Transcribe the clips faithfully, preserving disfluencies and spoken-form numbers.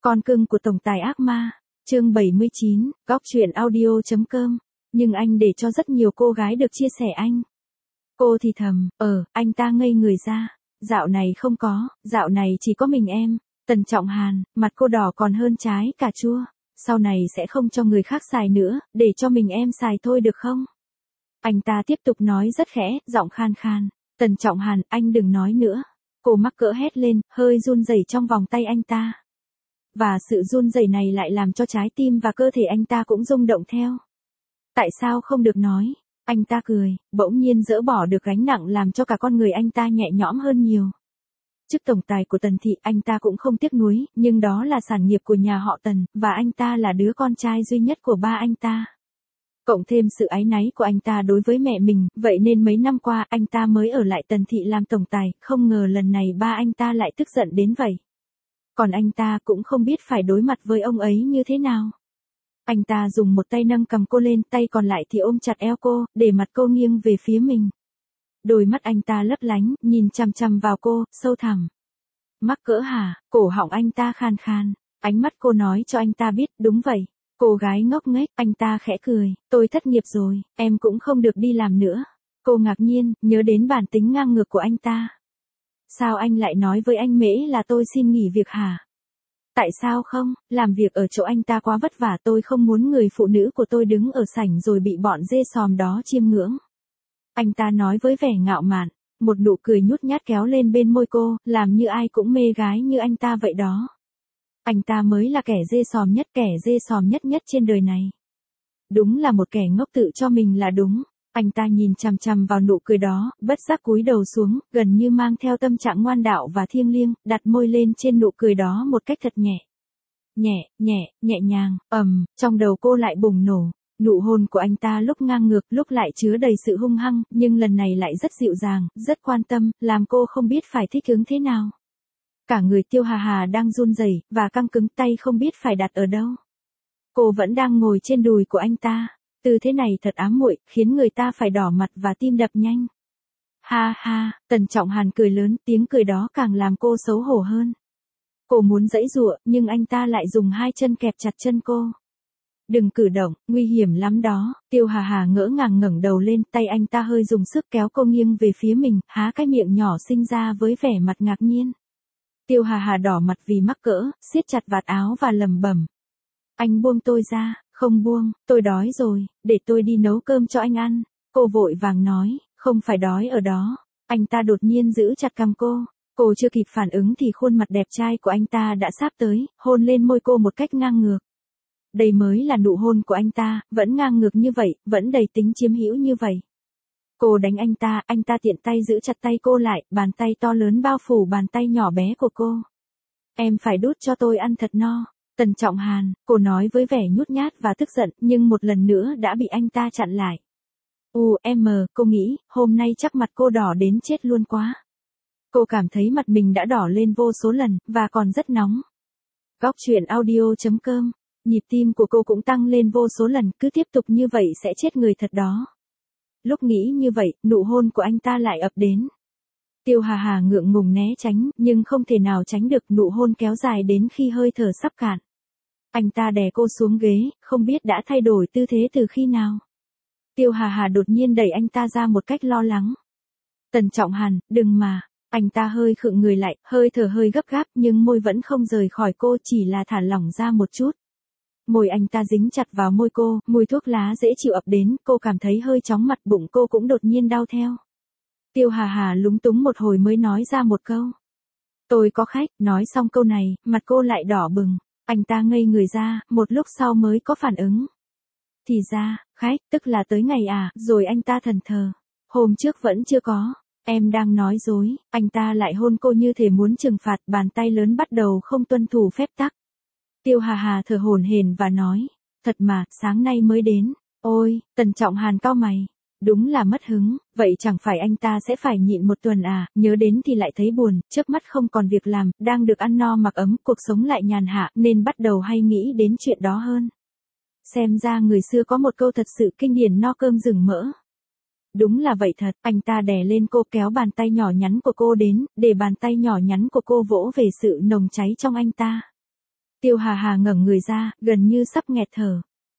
Con cưng của tổng tài ác ma, chương bảy mươi chín, góc truyện audio.com. Nhưng anh để cho rất nhiều cô gái được chia sẻ anh. Cô thì thầm, ờ, anh ta ngây người ra. Dạo này không có, dạo này chỉ có mình em. Tần Trọng Hàn, mặt cô đỏ còn hơn trái cà chua. Sau này sẽ không cho người khác xài nữa, để cho mình em xài thôi được không? Anh ta tiếp tục nói rất khẽ, giọng khan khan. Tần Trọng Hàn, anh đừng nói nữa. Cô mắc cỡ hét lên, hơi run rẩy trong vòng tay anh ta. Và sự run rẩy này lại làm cho trái tim và cơ thể anh ta cũng rung động theo. Tại sao không được nói? Anh ta cười, bỗng nhiên dỡ bỏ được gánh nặng làm cho cả con người anh ta nhẹ nhõm hơn nhiều. Chức tổng tài của Tần thị anh ta cũng không tiếc nuối, nhưng đó là sản nghiệp của nhà họ Tần, và anh ta là đứa con trai duy nhất của ba anh ta. Cộng thêm sự áy náy của anh ta đối với mẹ mình, vậy nên mấy năm qua anh ta mới ở lại Tần thị làm tổng tài, không ngờ lần này ba anh ta lại tức giận đến vậy. Còn anh ta cũng không biết phải đối mặt với ông ấy như thế nào. Anh ta dùng một tay nâng cầm cô lên, tay còn lại thì ôm chặt eo cô, để mặt cô nghiêng về phía mình. Đôi mắt anh ta lấp lánh, nhìn chằm chằm vào cô, sâu thẳm. Mắc cỡ hả? Cổ họng anh ta khan khan. Ánh mắt cô nói cho anh ta biết, đúng vậy. Cô gái ngốc nghếch, anh ta khẽ cười. Tôi thất nghiệp rồi, em cũng không được đi làm nữa. Cô ngạc nhiên, nhớ đến bản tính ngang ngược của anh ta. Sao anh lại nói với anh Mễ là tôi xin nghỉ việc hả? Tại sao không? Làm việc ở chỗ anh ta quá vất vả, tôi không muốn người phụ nữ của tôi đứng ở sảnh rồi bị bọn dê xòm đó chiêm ngưỡng. Anh ta nói với vẻ ngạo mạn, một nụ cười nhút nhát kéo lên bên môi cô, làm như ai cũng mê gái như anh ta vậy đó. Anh ta mới là kẻ dê xòm nhất, kẻ dê xòm nhất nhất trên đời này. Đúng là một kẻ ngốc tự cho mình là đúng. Anh ta nhìn chằm chằm vào nụ cười đó, bất giác cúi đầu xuống, gần như mang theo tâm trạng ngoan đạo và thiêng liêng, đặt môi lên trên nụ cười đó một cách thật nhẹ. Nhẹ, nhẹ, nhẹ nhàng, ầm, trong đầu cô lại bùng nổ. Nụ hôn của anh ta lúc ngang ngược, lúc lại chứa đầy sự hung hăng, nhưng lần này lại rất dịu dàng, rất quan tâm, làm cô không biết phải thích ứng thế nào. Cả người Tiêu Hà Hà đang run rẩy và căng cứng, tay không biết phải đặt ở đâu. Cô vẫn đang ngồi trên đùi của anh ta. Tư thế này thật ám muội, khiến người ta phải đỏ mặt và tim đập nhanh. Ha ha, Tần Trọng Hàn cười lớn, tiếng cười đó càng làm cô xấu hổ hơn. Cô muốn giãy giụa, nhưng anh ta lại dùng hai chân kẹp chặt chân cô. Đừng cử động, nguy hiểm lắm đó. Tiêu Hà Hà ngỡ ngàng ngẩng đầu lên, tay anh ta hơi dùng sức kéo cô nghiêng về phía mình, há cái miệng nhỏ xinh ra với vẻ mặt ngạc nhiên. Tiêu Hà Hà đỏ mặt vì mắc cỡ, siết chặt vạt áo và lẩm bẩm. Anh buông tôi ra. Không buông, tôi đói rồi, để tôi đi nấu cơm cho anh ăn. Cô vội vàng nói, không phải đói ở đó. Anh ta đột nhiên giữ chặt cằm cô. Cô chưa kịp phản ứng thì khuôn mặt đẹp trai của anh ta đã sáp tới, hôn lên môi cô một cách ngang ngược. Đây mới là nụ hôn của anh ta, vẫn ngang ngược như vậy, vẫn đầy tính chiếm hữu như vậy. Cô đánh anh ta, anh ta tiện tay giữ chặt tay cô lại, bàn tay to lớn bao phủ bàn tay nhỏ bé của cô. Em phải đút cho tôi ăn thật no. Tần Trọng Hàn, cô nói với vẻ nhút nhát và tức giận, nhưng một lần nữa đã bị anh ta chặn lại. U em, cô nghĩ, hôm nay chắc mặt cô đỏ đến chết luôn quá. Cô cảm thấy mặt mình đã đỏ lên vô số lần, và còn rất nóng. Góc truyện audio.com, nhịp tim của cô cũng tăng lên vô số lần, cứ tiếp tục như vậy sẽ chết người thật đó. Lúc nghĩ như vậy, nụ hôn của anh ta lại ập đến. Tiêu Hà Hà ngượng ngùng né tránh, nhưng không thể nào tránh được, nụ hôn kéo dài đến khi hơi thở sắp cạn. Anh ta đè cô xuống ghế, không biết đã thay đổi tư thế từ khi nào. Tiêu Hà Hà đột nhiên đẩy anh ta ra một cách lo lắng. Tần Trọng Hàn, đừng mà. Anh ta hơi khựng người lại, hơi thở hơi gấp gáp, nhưng môi vẫn không rời khỏi cô, chỉ là thả lỏng ra một chút. Môi anh ta dính chặt vào môi cô, mùi thuốc lá dễ chịu ập đến, cô cảm thấy hơi chóng mặt, bụng cô cũng đột nhiên đau theo. Tiêu Hà Hà lúng túng một hồi mới nói ra một câu. Tôi có khách, nói xong câu này, mặt cô lại đỏ bừng. Anh ta ngây người ra, một lúc sau mới có phản ứng. Thì ra, khách, tức là tới ngày à, rồi anh ta thẫn thờ. Hôm trước vẫn chưa có. Em đang nói dối. Anh ta lại hôn cô như thể muốn trừng phạt, bàn tay lớn bắt đầu không tuân thủ phép tắc. Tiêu Hà Hà thở hổn hển và nói. Thật mà, sáng nay mới đến. Ôi, Tần Trọng Hàn cau mày. Đúng là mất hứng, vậy chẳng phải anh ta sẽ phải nhịn một tuần à, nhớ đến thì lại thấy buồn, trước mắt không còn việc làm, đang được ăn no mặc ấm, cuộc sống lại nhàn hạ, nên bắt đầu hay nghĩ đến chuyện đó hơn. Xem ra người xưa có một câu thật sự kinh điển, no cơm rừng mỡ. Đúng là vậy thật, anh ta đè lên cô, kéo bàn tay nhỏ nhắn của cô đến, để bàn tay nhỏ nhắn của cô vỗ về sự nồng cháy trong anh ta. Tiêu Hà Hà ngẩng người ra, gần như sắp nghẹt thở.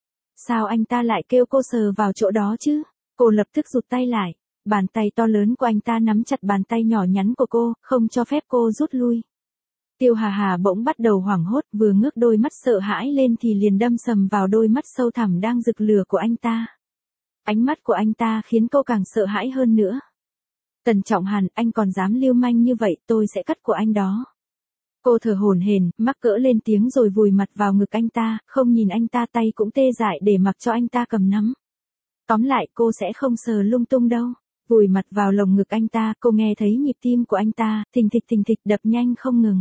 Sao anh ta lại kêu cô sờ vào chỗ đó chứ? Cô lập tức rụt tay lại. Bàn tay to lớn của anh ta nắm chặt bàn tay nhỏ nhắn của cô, không cho phép cô rút lui. Tiêu Hà Hà bỗng bắt đầu hoảng hốt, vừa ngước đôi mắt sợ hãi lên thì liền đâm sầm vào đôi mắt sâu thẳm đang rực lửa của anh ta. Ánh mắt của anh ta khiến cô càng sợ hãi hơn nữa. Tần Trọng Hàn, anh còn dám lưu manh như vậy, tôi sẽ cắt của anh đó. Cô thở hổn hển, mắc cỡ lên tiếng rồi vùi mặt vào ngực anh ta, không nhìn anh ta, tay cũng tê dại để mặc cho anh ta cầm nắm. Tóm lại cô sẽ không sờ lung tung đâu. Vùi mặt vào lồng ngực anh ta, cô nghe thấy nhịp tim của anh ta, thình thịch thình thịch đập nhanh không ngừng.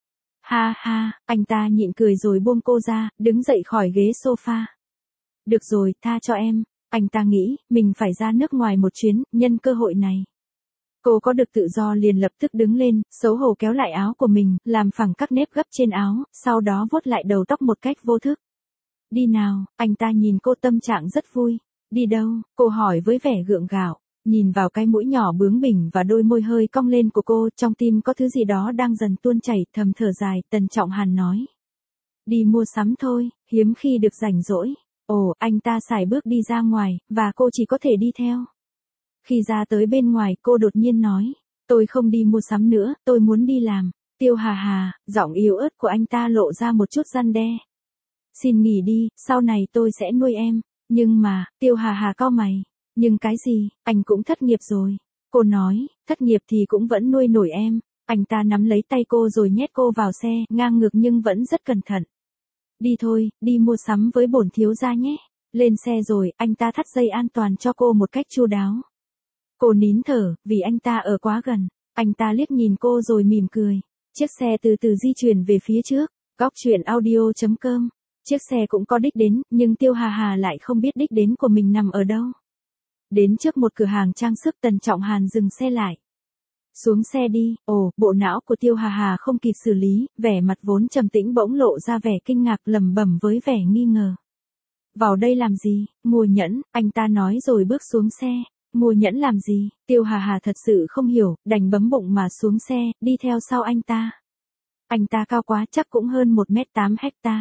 Ha ha, anh ta nhịn cười rồi buông cô ra, đứng dậy khỏi ghế sofa. Được rồi, tha cho em. Anh ta nghĩ, mình phải ra nước ngoài một chuyến, nhân cơ hội này. Cô có được tự do liền lập tức đứng lên, xấu hổ kéo lại áo của mình, làm phẳng các nếp gấp trên áo, sau đó vuốt lại đầu tóc một cách vô thức. Đi nào, anh ta nhìn cô tâm trạng rất vui. Đi đâu? Cô hỏi với vẻ gượng gạo. Nhìn vào cái mũi nhỏ bướng bỉnh và đôi môi hơi cong lên của cô, trong tim có thứ gì đó đang dần tuôn chảy, thầm thở dài, Tần Trọng Hàn nói. Đi mua sắm thôi, hiếm khi được rảnh rỗi. Ồ, anh ta sải bước đi ra ngoài, và cô chỉ có thể đi theo. Khi ra tới bên ngoài, cô đột nhiên nói, tôi không đi mua sắm nữa, tôi muốn đi làm. Tiêu Hà Hà, giọng yếu ớt của anh ta lộ ra một chút răn đe. Xin nghỉ đi, sau này tôi sẽ nuôi em. Nhưng mà, Tiêu Hà Hà cau mày. Nhưng cái gì, anh cũng thất nghiệp rồi. Cô nói, thất nghiệp thì cũng vẫn nuôi nổi em. Anh ta nắm lấy tay cô rồi nhét cô vào xe, ngang ngược nhưng vẫn rất cẩn thận. Đi thôi, đi mua sắm với bổn thiếu gia nhé. Lên xe rồi, anh ta thắt dây an toàn cho cô một cách chu đáo. Cô nín thở, vì anh ta ở quá gần. Anh ta liếc nhìn cô rồi mỉm cười. Chiếc xe từ từ di chuyển về phía trước. Góc truyện audio chấm com. Chiếc xe cũng có đích đến, nhưng Tiêu Hà Hà lại không biết đích đến của mình nằm ở đâu. Đến trước một cửa hàng trang sức, Tần Trọng Hàn dừng xe lại. Xuống xe đi. Ồ, bộ não của Tiêu Hà Hà không kịp xử lý, vẻ mặt vốn trầm tĩnh bỗng lộ ra vẻ kinh ngạc, lẩm bẩm với vẻ nghi ngờ. Vào đây làm gì? Mua nhẫn, anh ta nói rồi bước xuống xe. Mua nhẫn làm gì? Tiêu Hà Hà thật sự không hiểu, đành bấm bụng mà xuống xe, đi theo sau anh ta. Anh ta cao quá, chắc cũng hơn một mét tám hecta.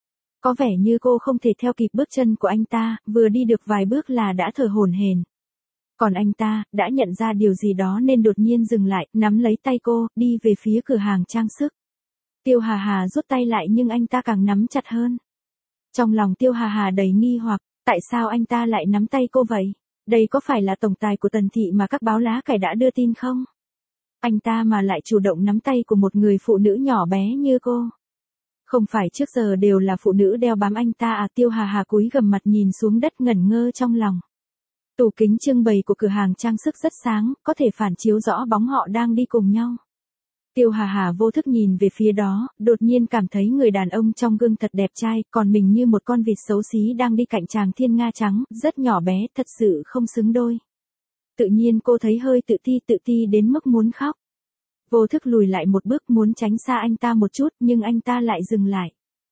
Có vẻ như cô không thể theo kịp bước chân của anh ta, vừa đi được vài bước là đã thở hổn hển. Còn anh ta, đã nhận ra điều gì đó nên đột nhiên dừng lại, nắm lấy tay cô, đi về phía cửa hàng trang sức. Tiêu Hà Hà rút tay lại nhưng anh ta càng nắm chặt hơn. Trong lòng Tiêu Hà Hà đầy nghi hoặc, tại sao anh ta lại nắm tay cô vậy? Đây có phải là tổng tài của Tần Thị mà các báo lá cải đã đưa tin không? Anh ta mà lại chủ động nắm tay của một người phụ nữ nhỏ bé như cô. Không phải trước giờ đều là phụ nữ đeo bám anh ta à? Tiêu Hà Hà cúi gằm mặt nhìn xuống đất ngẩn ngơ trong lòng. Tủ kính trưng bày của cửa hàng trang sức rất sáng, có thể phản chiếu rõ bóng họ đang đi cùng nhau. Tiêu Hà Hà vô thức nhìn về phía đó, đột nhiên cảm thấy người đàn ông trong gương thật đẹp trai, còn mình như một con vịt xấu xí đang đi cạnh chàng thiên nga trắng, rất nhỏ bé, thật sự không xứng đôi. Tự nhiên cô thấy hơi tự ti tự ti đến mức muốn khóc. Vô thức lùi lại một bước muốn tránh xa anh ta một chút, nhưng anh ta lại dừng lại.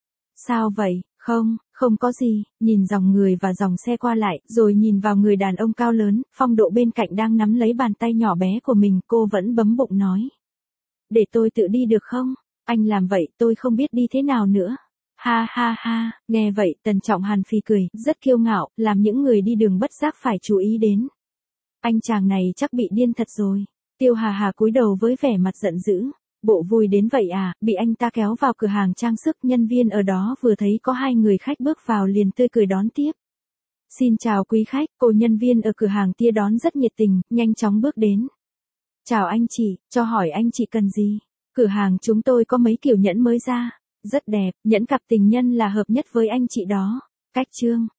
Sao vậy? Không, không có gì. Nhìn dòng người và dòng xe qua lại, rồi nhìn vào người đàn ông cao lớn, phong độ bên cạnh đang nắm lấy bàn tay nhỏ bé của mình, cô vẫn bấm bụng nói. Để tôi tự đi được không? Anh làm vậy tôi không biết đi thế nào nữa. Ha ha ha, nghe vậy Tần Trọng Hàn phì cười, rất kiêu ngạo, làm những người đi đường bất giác phải chú ý đến. Anh chàng này chắc bị điên thật rồi. Tiêu Hà Hà cúi đầu với vẻ mặt giận dữ. Bộ vui đến vậy à? Bị anh ta kéo vào cửa hàng trang sức, nhân viên ở đó vừa thấy có hai người khách bước vào liền tươi cười đón tiếp. Xin chào quý khách, cô nhân viên ở cửa hàng tia đón rất nhiệt tình, nhanh chóng bước đến. Chào anh chị, cho hỏi anh chị cần gì? Cửa hàng chúng tôi có mấy kiểu nhẫn mới ra. Rất đẹp, nhẫn cặp tình nhân là hợp nhất với anh chị đó. Cách chương.